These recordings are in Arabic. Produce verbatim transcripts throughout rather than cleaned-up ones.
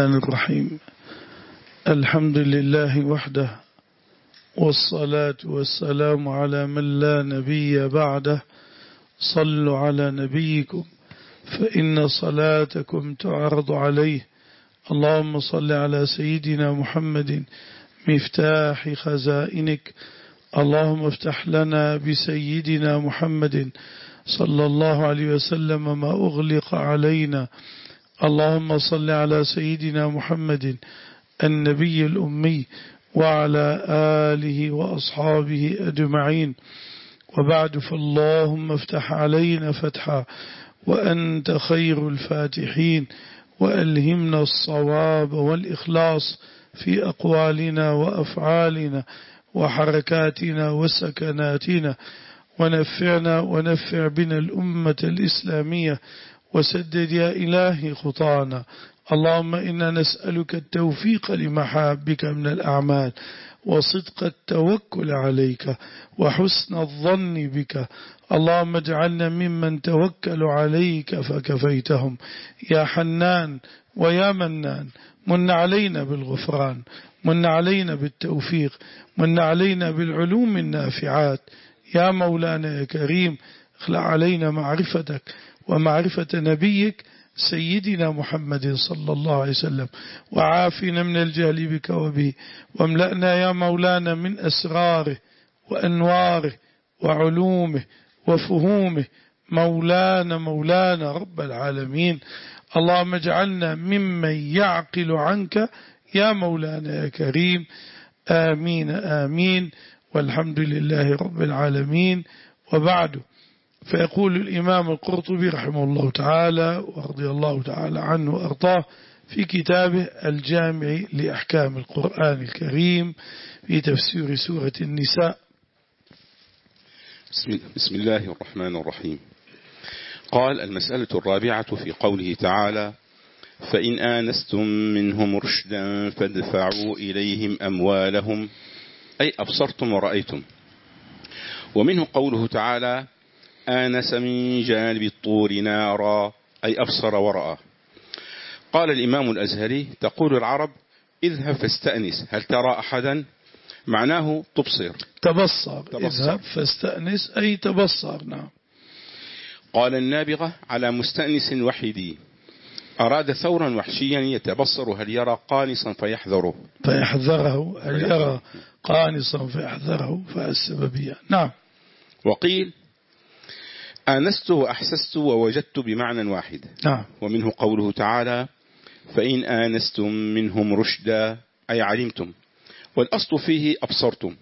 الرحمن الرحيم. الحمد لله وحده، والصلاة والسلام على من لا نبي بعده. صلوا على نبيكم فإن صلاتكم تعرض عليه. اللهم صل على سيدنا محمد مفتاح خزائنك. اللهم افتح لنا بسيدنا محمد صلى الله عليه وسلم ما أغلق علينا. اللهم صل على سيدنا محمد النبي الأمي وعلى آله وأصحابه أجمعين. وبعد، فاللهم افتح علينا فتحا وأنت خير الفاتحين، وألهمنا الصواب والإخلاص في أقوالنا وأفعالنا وحركاتنا وسكناتنا، ونفعنا ونفع بنا الأمة الإسلامية، وسدد يا إلهي خطانا. اللهم إنا نسألك التوفيق لمحابك من الأعمال، وصدق التوكل عليك، وحسن الظن بك. اللهم اجعلنا ممن توكل عليك فكفيتهم. يا حنان ويا منان، من علينا بالغفران، من علينا بالتوفيق، من علينا بالعلوم النافعات. يا مولانا يا كريم، اخلع علينا معرفتك ومعرفة نبيك سيدنا محمد صلى الله عليه وسلم، وعافنا من الجهل بك وبه، واملأنا يا مولانا من أسراره وأنواره وعلومه وفهومه. مولانا مولانا رب العالمين، اللهم اجعلنا ممن يعقل عنك يا مولانا يا كريم. آمين آمين، والحمد لله رب العالمين. وبعد، فيقول الإمام القرطبي رحمه الله تعالى ورضي الله تعالى عنه وأرضاه في كتابه الجامع لأحكام القرآن الكريم في تفسير سورة النساء. بسم الله الرحمن الرحيم. قال: المسألة الرابعة في قوله تعالى: فإن آنستم منهم رشدا فادفعوا إليهم أموالهم، أي أبصرتم ورأيتم. ومنه قوله تعالى: آنس من جانب الطور نارا، أي أبصر ورأى. قال الإمام الأزهري: تقول العرب: اذهب فاستأنس، هل ترى أحدا؟ معناه تبصر، تبصر, تبصر. اذهب فاستأنس أي تبصر. نعم. قال النابغة: على مستأنس وحيدي، أراد ثورا وحشيا يتبصر هل يرى قانصا فيحذره فيحذره هل يرى قانصا فيحذره فالسببية. نعم. وقيل: آنست وأحسست ووجدت بمعنى واحد. نعم. ومنه قوله تعالى: فإن آنستم منهم رشدا، أي علمتم، والأصل فيه أبصرتم.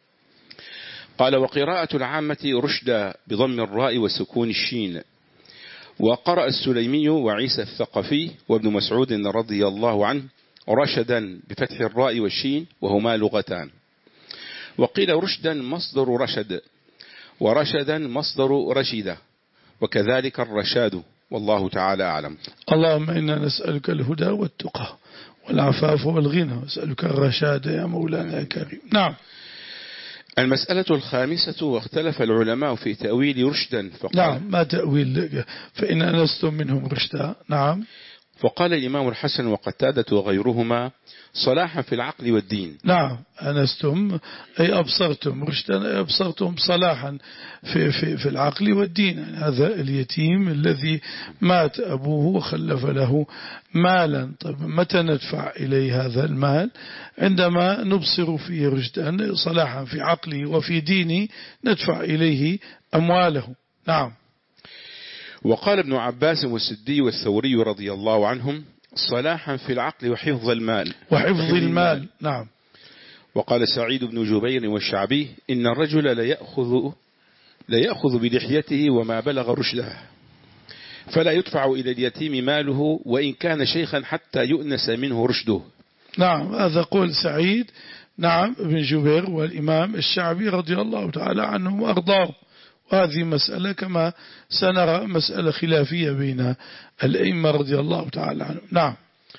قال: وقراءة العامة رشدا بضم الراء وسكون الشين. وقرأ السليمي وعيسى الثقفي وابن مسعود رضي الله عنه رشدا بفتح الراء والشين، وهما لغتان. وقيل رشدا مصدر رشد، ورشدا مصدر رشدة، وكذلك الرشاد، والله تعالى أعلم. اللهم إنا نسألك الهدى والتقى والعفاف والغنى، واسألك الرشاد يا مولانا يا كريم. نعم. المسألة الخامسة: واختلف العلماء في تأويل رشدا، فقال: نعم، ما تأويل فإن أنستم منهم رشدا؟ نعم. فقال الإمام الحسن وقتادة وغيرهما: صلاحا في العقل والدين. نعم، أنستم أي أبصرتم، رشدا أي أبصرتم صلاحا في, في, في العقل والدين. يعني هذا اليتيم الذي مات أبوه وخلف له مالا، طيب متى ندفع إليه هذا المال؟ عندما نبصر فيه رشدا صلاحا في عقله وفي دينه ندفع إليه أمواله. نعم. وقال ابن عباس والسدي والثوري رضي الله عنهم: صلاحا في العقل وحفظ المال وحفظ المال. نعم. وقال سعيد بن جبير والشعبي: إن الرجل ليأخذ, ليأخذ بلحيته وما بلغ رشده، فلا يدفع إلى اليتيم ماله وإن كان شيخا حتى يؤنس منه رشده. نعم، هذا قول سعيد نعم بن جبير والإمام الشعبي رضي الله تعالى عنهم وأرضاه. وهذه مسألة كما سنرى مسألة خلافية بين الأئمة رضي الله تعالى عنهم. نعم.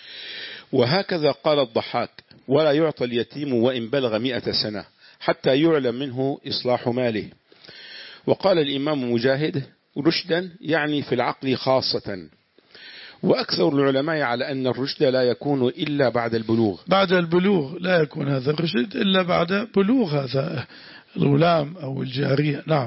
وهكذا قال الضحاك: ولا يعطى اليتيم وإن بلغ مئة سنة حتى يعلم منه إصلاح ماله. وقال الإمام مجاهد: رشدا يعني في العقل خاصة. وأكثر العلماء على أن الرشد لا يكون إلا بعد البلوغ. بعد البلوغ لا يكون هذا الرشد إلا بعد بلوغ هذا الغلام أو الجارية. نعم.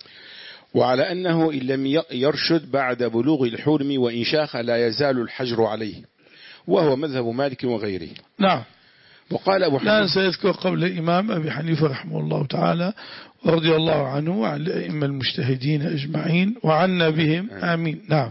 وعلى أنه إن لم يرشد بعد بلوغ الحلم وإن شاخ لا يزال الحجر عليه، وهو مذهب مالك وغيره. نعم. وقال أبو حنيفة، لا سيذكر قول الإمام أبي حنيفة رحمه الله تعالى ورضي الله عنه وعن الأئمة المجتهدين أجمعين وعنا بهم آمين. نعم.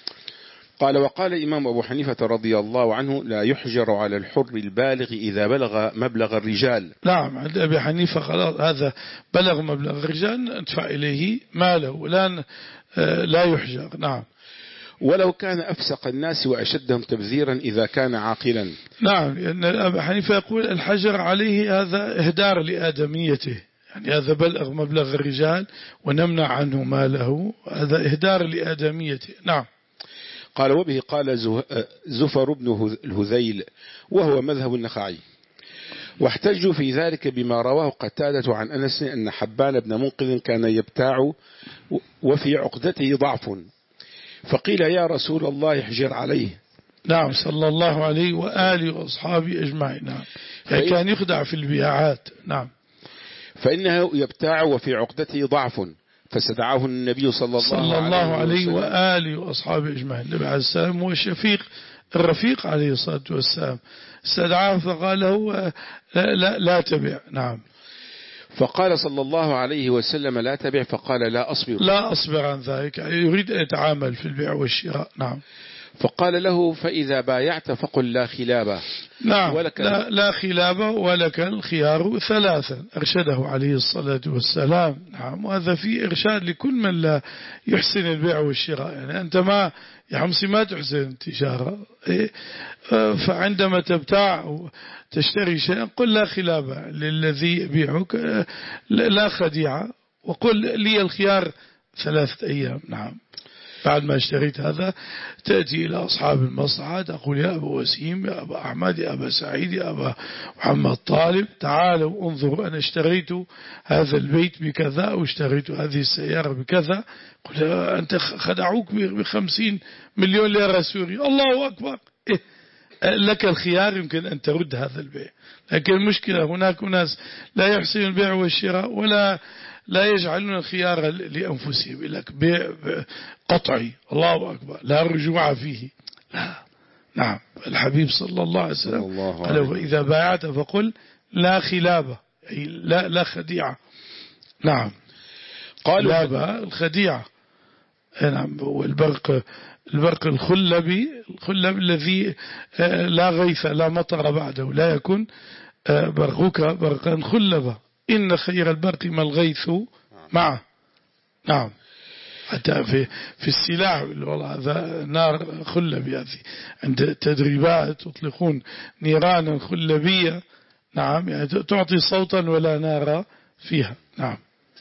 قال وقال الإمام أبو حنيفة رضي الله عنه لا يحجر على الحر البالغ إذا بلغ مبلغ الرجال. نعم. عند أبي حنيفة خلاص هذا بلغ مبلغ الرجال ندفع إليه ماله لا لا يحجر. نعم. ولو كان أفسق الناس وأشدهم تبذيرا إذا كان عاقلا. نعم. لأن أبي حنيفة يقول الحجر عليه هذا إهدار لآدميته، يعني هذا بلغ مبلغ الرجال ونمنع عنه ماله، هذا إهدار لآدميته. نعم. قال وبه قال زفر بن الهذيل وهو مذهب النخعي، واحتجوا في ذلك بما رواه قتادة عن أنس أن حبان بن منقذ كان يبتاع وفي عقدته ضعف، فقيل يا رسول الله احجر عليه. نعم صلى الله عليه وآله وأصحابه أجمعين. نعم. يعني كان يخدع في البيعات. نعم. فإنه يبتاع وفي عقدته ضعف، فاستدعاه النبي صلى الله, صلى الله عليه وآله وأصحابه أجمعين. النبي عليه السلام هو الشفيق الرفيق عليه الصلاة والسلام، استدعاه فقال له لا, لا, لا تبع. نعم. فقال صلى الله عليه وسلم لا تبع، فقال لا أصبر لا أصبر عن ذلك، يريد أن يتعامل في البيع والشراء. نعم. فقال له فإذا بايعت فقل لا خلابة. نعم. لا, لا خلابة ولك الخيار ثلاثا، أرشده عليه الصلاة والسلام. نعم. وهذا فيه إرشاد لكل من لا يحسن البيع والشراء، يعني أنت ما يا حمصي ما تحسن التجارة، إيه؟ فعندما تبتاع تشتري شيئا قل لا خلابة للذي يبيعك، لا خديعة، وقل لي الخيار ثلاثة أيام. نعم. بعد ما اشتريت هذا تأتي إلى أصحاب المصلحة تقول يا أبا وسيم يا أبا أحمد يا أبا سعيد يا أبا محمد طالب تعالوا انظروا أنا اشتريت هذا البيت بكذا أو اشتريت هذه السيارة بكذا. قل أنت خدعوك بخمسين مليون ليرة سوري. الله أكبر. إيه؟ لك الخيار يمكن أن ترد هذا البيع، لكن المشكلة هناك ناس لا يحسن البيع والشراء ولا لا يجعلون الخيار لأنفسهم، لك بيع قطعي. الله أكبر. لا رجوع فيه. لا. نعم. الحبيب صلى الله عليه وسلم قال وإذا بايعت فقل لا خلابة، أي لا, لا خديعة. نعم. قالوا خلابة الخديعة. نعم. والبرق البرق الخلبي، الخلب الذي لا غيث لا مطر بعده، لا يكون برقك برقا خلبا، إن خير البرق ما الغيث معه. نعم. حتى في في السلاح والله هذا نار خلبي، هذه عند التدريبات يطلقون نيران خلبية. نعم. يعني تعطي صوتا ولا نار فيها. نعم.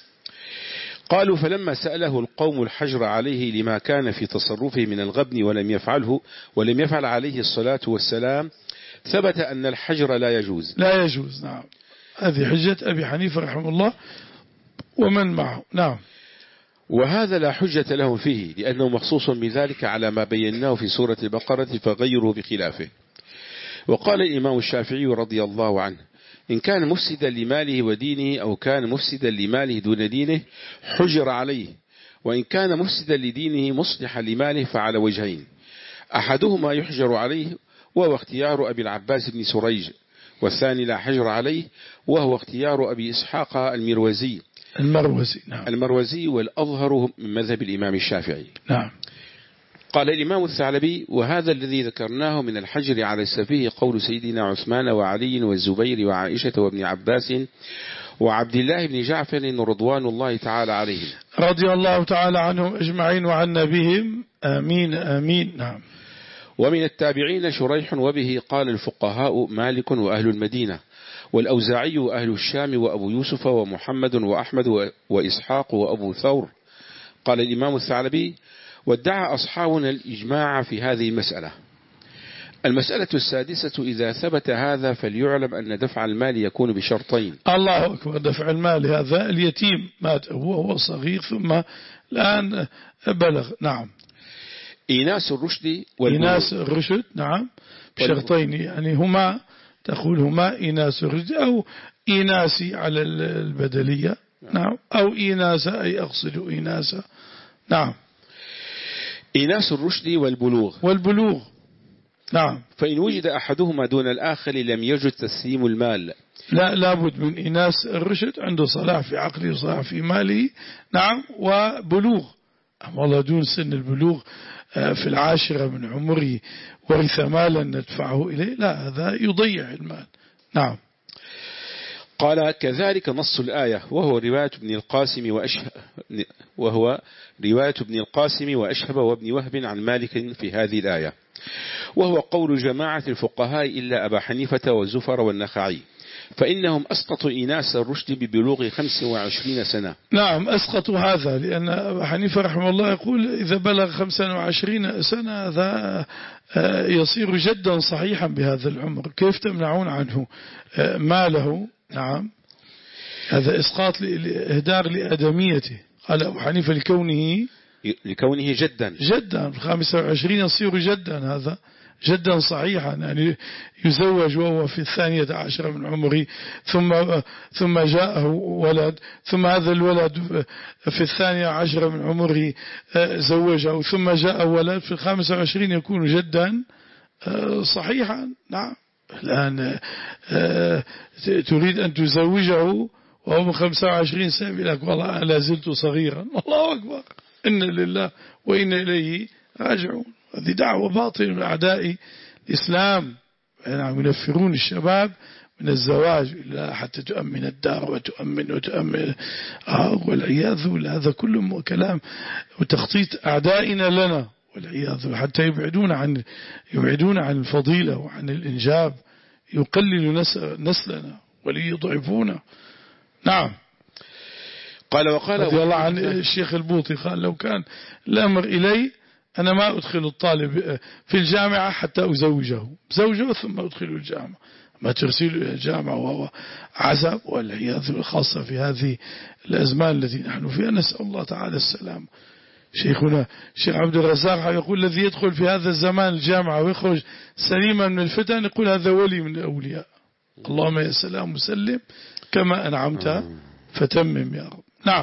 قالوا فلما سأله القوم الحجر عليه لما كان في تصرفه من الغبن ولم يفعله ولم يفعل عليه الصلاة والسلام ثبت أن الحجر لا يجوز. لا يجوز. نعم. هذه حجة أبي حنيفة رحمه الله ومن معه. نعم. وهذا لا حجة له فيه لأنه مخصوص بذلك على ما بيناه في سورة البقرة فغيره بخلافه. وقال الإمام الشافعي رضي الله عنه إن كان مفسدا لماله ودينه أو كان مفسدا لماله دون دينه حجر عليه، وإن كان مفسدا لدينه مصلحا لماله فعلى وجهين، أحدهما يحجر عليه وهو اختيار أبي العباس بن سريج، والثاني لا حجر عليه وهو اختيار أبي إسحاق المروزي المروزي. نعم. المروزي والأظهر من مذهب الإمام الشافعي. نعم. قال الإمام الثعلبي وهذا الذي ذكرناه من الحجر على السفيه قول سيدنا عثمان وعلي والزبير وعائشة وابن عباس وعبد الله بن جعفر رضوان الله تعالى عليهم رضي الله تعالى عنهم أجمعين وعنا بهم آمين آمين. نعم. ومن التابعين شريح وبه قال الفقهاء مالك وأهل المدينة والأوزاعي وأهل الشام وأبو يوسف ومحمد وأحمد وإسحاق وأبو ثور. قال الإمام الثعلبي وادعى أصحابنا الإجماع في هذه المسألة. المسألة السادسة إذا ثبت هذا فليعلم أن دفع المال يكون بشرطين. الله أكبر. دفع المال هذا اليتيم مات وهو صغير ثم الآن بلغ. نعم. إيناس الرشد والبلوغ. إيناس الرشد نعم بشرطين، يعني هما تقول هما إيناس الرشد أو إيناسي على البدلية نعم، أو إيناسة أي أقصد إيناسة نعم. إيناس الرشد والبلوغ والبلوغ نعم. فإن وجد أحدهما دون الآخر لم يجد تسليم المال. لا لابد من إيناس الرشد، عنده صلاح في عقله وصلاح في ماله نعم، وبلوغ. أما الله دون سن البلوغ في العاشرة من عمره ورث مالا ندفعه إليه، لا هذا يضيع المال نعم. قال كذلك نص الآية وهو رواية ابن القاسم وأشهب وهو رواية ابن القاسم وأشهب وابن وهب عن مالك في هذه الآية، وهو قول جماعة الفقهاء إلا أبا حنيفة والزفر والنخعي، فإنهم أسقطوا إيناس الرشد ببلوغ خمس وعشرين سنة. نعم أسقطوا هذا، لأن أبا حنيفة رحمه الله يقول إذا بلغ خمسا وعشرين سنة هذا يصير جدا صحيحا بهذا العمر، كيف تمنعون عنه ماله نعم. هذا إسقاط لإهدار لأدميته. قال أبو حنيفة لكونه لكونه جدا جدا في خمسة وعشرين يصير جدا، هذا جدا صحيحا، يعني يزوج وهو في الثانية عشرة من عمره ثم ثم جاءه ولد، ثم هذا الولد في الثانية عشرة من عمره زوجه، ثم جاء ولد في الخامسة وعشرين يكون جدا صحيحا نعم. الآن تريد أن تزوجه وهو من خمسة وعشرين سنة يقول لك والله أنا لا زلت صغيرا، الله أكبر، إن لله وإن إليه راجعون. هذه دعوة باطلة من أعداء الإسلام، يعني ينفرون الشباب من الزواج إلا حتى تؤمن الدار وتؤمن وتؤمن آه والعياذ بالله. هذا كله كلام وتخطيط أعدائنا لنا والعياذ، حتى يبعدون عن يبعدون عن الفضيلة وعن الإنجاب، يقلل نسلنا وليضعفونا نعم. قال وقال رضي الله عن الشيخ البوطي قال لو كان الأمر إلي أنا ما أدخل الطالب في الجامعة حتى أزوجه زوجه ثم أدخل الجامعة، ما ترسل إلى الجامعة وهو عزب والعياذ، خاصة في هذه الأزمان التي نحن فيها، نسأل الله تعالى السلام. شيخنا الشيخ عبد الرزاق يقول الذي يدخل في هذا الزمان الجامعة ويخرج سليما من الفتن يقول هذا ولي من الأولياء. اللهم يا سلام وسلم كما أنعمت فتمم يا رب نعم.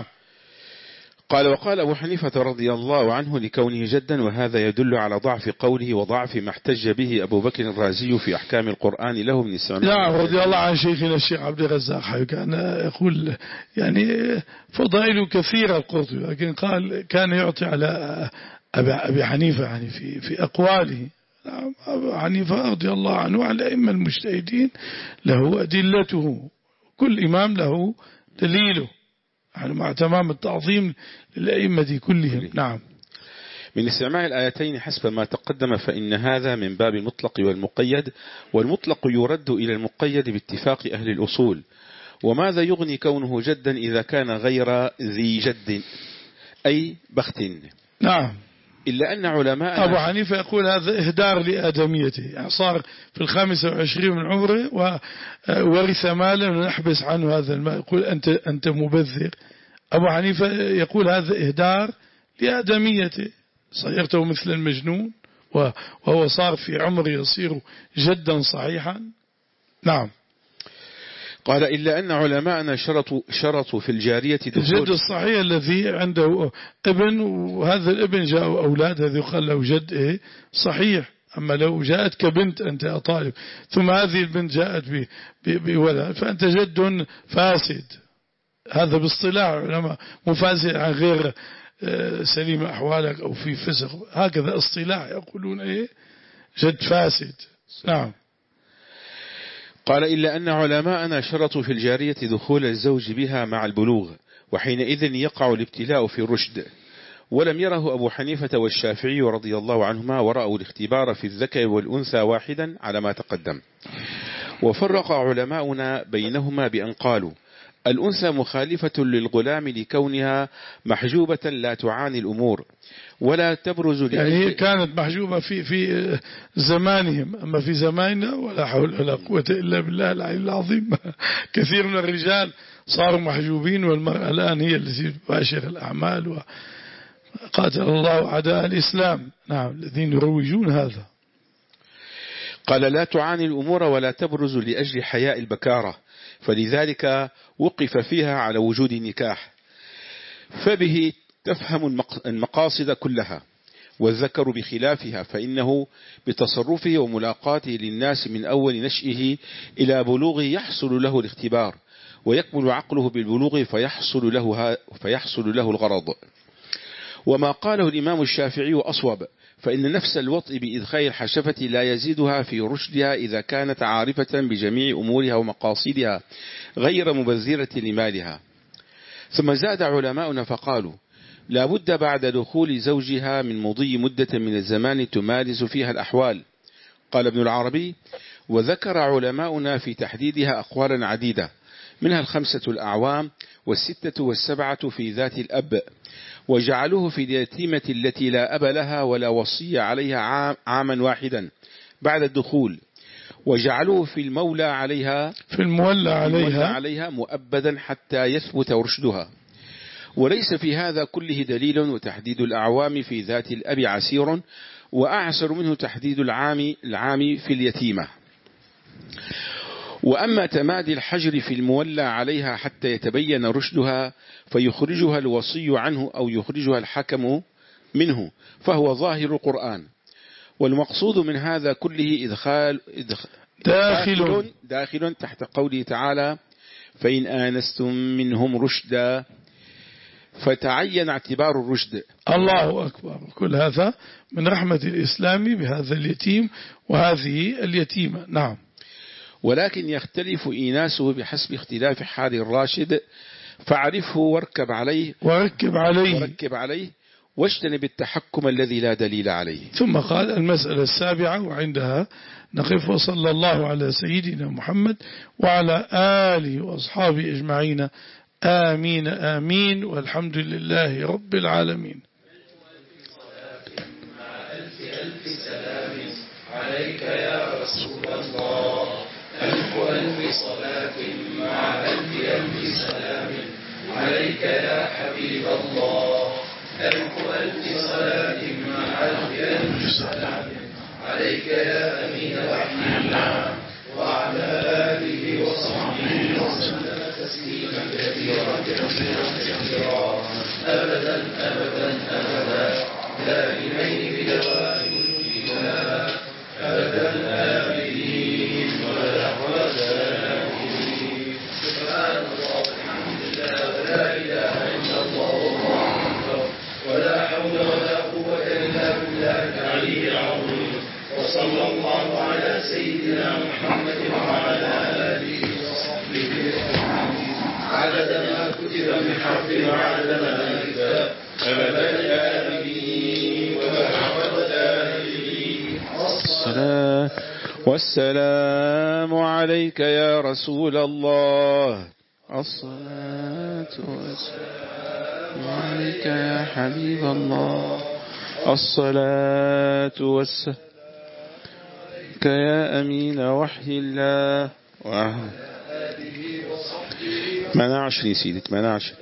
قال وقال أبو حنيفة رضي الله عنه لكونه جدا، وهذا يدل على ضعف قوله وضعف ما احتج به أبو بكر الرازي في أحكام القرآن له من السنة. نعم رضي الله عن شيخنا الشيخ عبد الرزاق كان يقول يعني فضائل كثيرة القرطبي، لكن قال كان يعطي على أبي حنيفة يعني في في أقواله. نعم أبو حنيفة رضي الله عنه وعن الأئمة المجتهدين له أدلته، كل إمام له دليله، يعني مع تمام التعظيم للأئمة كلهم نعم. من استعمال الآيتين حسب ما تقدم فإن هذا من باب المطلق والمقيد، والمطلق يرد إلى المقيد باتفاق أهل الأصول. وماذا يغني كونه جدا إذا كان غير ذي جد أي بخت نعم. إلا أن علماء أبو حنيفة يقول هذا إهدار لآدميته، يعني صار في الخامسة وعشرين من عمره وورث مالا ونحبس عنه هذا المال، يقول أنت أنت مبذر. أبو حنيفة يقول هذا إهدار لآدميته، صيرته مثل المجنون وهو صار في عمر يصير جدا صحيحا نعم. قال إلا أن علماءنا شرطوا, شرطوا في الجارية الجد الصحيح الذي عنده ابن وهذا الابن جاء أولاد، هذا يقال له جد إيه صحيح. أما لو جاءت كبنت أنت يا طالب ثم هذه البنت جاءت بولد فأنت جد فاسد، هذا باصطلاح علماء مفاسد عن غير سليم أحوالك أو في فسق، هكذا اصطلاح يقولون إيه جد فاسد نعم. قال إلا أن علماءنا شرطوا في الجارية دخول الزوج بها مع البلوغ، وحينئذ يقع الابتلاء في الرشد، ولم يره أبو حنيفة والشافعي رضي الله عنهما، ورأوا الاختبار في الذكر والأنثى واحدا على ما تقدم. وفرق علماؤنا بينهما بأن قالوا الأنثى مخالفة للغلام لكونها محجوبة لا تعاني الأمور ولا تبرز، يعني هي كانت محجوبة في في زمانهم، أما في زماننا ولا حول ولا قوة إلا بالله العلي العظيم كثير من الرجال صاروا محجوبين، والمرأة الآن هي التي تباشر الأعمال و... قاتل الله أعداء الإسلام. نعم الذين يروجون هذا. قال لا تعاني الأمور ولا تبرز لأجل حياء البكارة، فلذلك وقف فيها على وجود نكاح، فبه تفهم المقاصد كلها، والذكر بخلافها، فإنه بتصرفه وملاقاته للناس من أول نشئه إلى بلوغه يحصل له الاختبار، ويكمل عقله بالبلوغ فيحصل له, فيحصل له الغرض. وما قاله الإمام الشافعي أصوب، فإن نفس الوطء بإدخال الحشفة لا يزيدها في رشدها إذا كانت عارفة بجميع أمورها ومقاصدها غير مبذرة لمالها. ثم زاد علماؤنا فقالوا لا بد بعد دخول زوجها من مضي مدة من الزمان تمارس فيها الأحوال. قال ابن العربي وذكر علماؤنا في تحديدها أقوالا عديدة، منها الخمسة الأعوام والستة والسبعة في ذات الأب، وجعلوه في اليتيمة التي لا أب لها ولا وصي عليها عاما واحدا بعد الدخول، وجعلوه في المولى عليها في المولى عليها, عليها مؤبدا حتى يثبت رشدها. وليس في هذا كله دليل، وتحديد الأعوام في ذات الأب عسير، وأعسر منه تحديد العام العام في اليتيمة. وأما تمادي الحجر في المولى عليها حتى يتبين رشدها فيخرجها الوصي عنه أو يخرجها الحكم منه، فهو ظاهر القرآن. والمقصود من هذا كله إدخال داخل, داخل تحت قوله تعالى فإن آنستم منهم رشدا، فتعين اعتبار الرشد. الله أكبر. كل هذا من رحمة الإسلام بهذا اليتيم وهذه اليتيمة. نعم. ولكن يختلف إيناسه بحسب اختلاف حال الراشد، فاعرفه واركب عليه واركب عليه, واركب عليه واجتنب التحكم الذي لا دليل عليه. ثم قال المسألة السابعة وعندها نقف. وصلى الله على سيدنا محمد وعلى آله وأصحابه أجمعين. آمين آمين والحمد لله رب العالمين. ألف ألف سلام عليك يا رسول الله، ألف ألف صلاة مع ألف ألف سلام عليك يا حبيب الله، ألف ألف صلاة مع ألف ألف سلام عليك يا أمين وحي الله، وعلى آله وصحبه وسلم تسليما كثيرا كثيرا كثيرا أبدا أبدا أبدا دائمين بدوام ملكنا أبدا آمنين ولا زائرين. سبحان الله والحمد لله ولا إله إلا الله والله أكبر، ولا حول ولا قوة إلا بالله العلي العظيم. وصلى الله على سيدنا محمد وعلى آله وصحبه أجمعين عدد ما كتب من حرف وعدد ما كتب أبدا آمين وبحفظ آمين. الصلاة والسلام عليك يا رسول الله، الصلاة والسلام عليك يا حبيب الله، الصلاة والسلام يا أمين وحي الله. منع عشرين سيدي منع عشرين.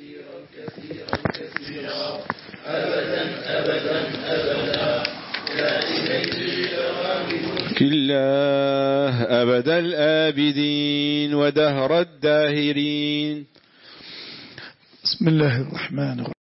أبدا أبدا أبدا كله أبد الآبدين ودهر الداهرين. بسم الله الرحمن الرحيم.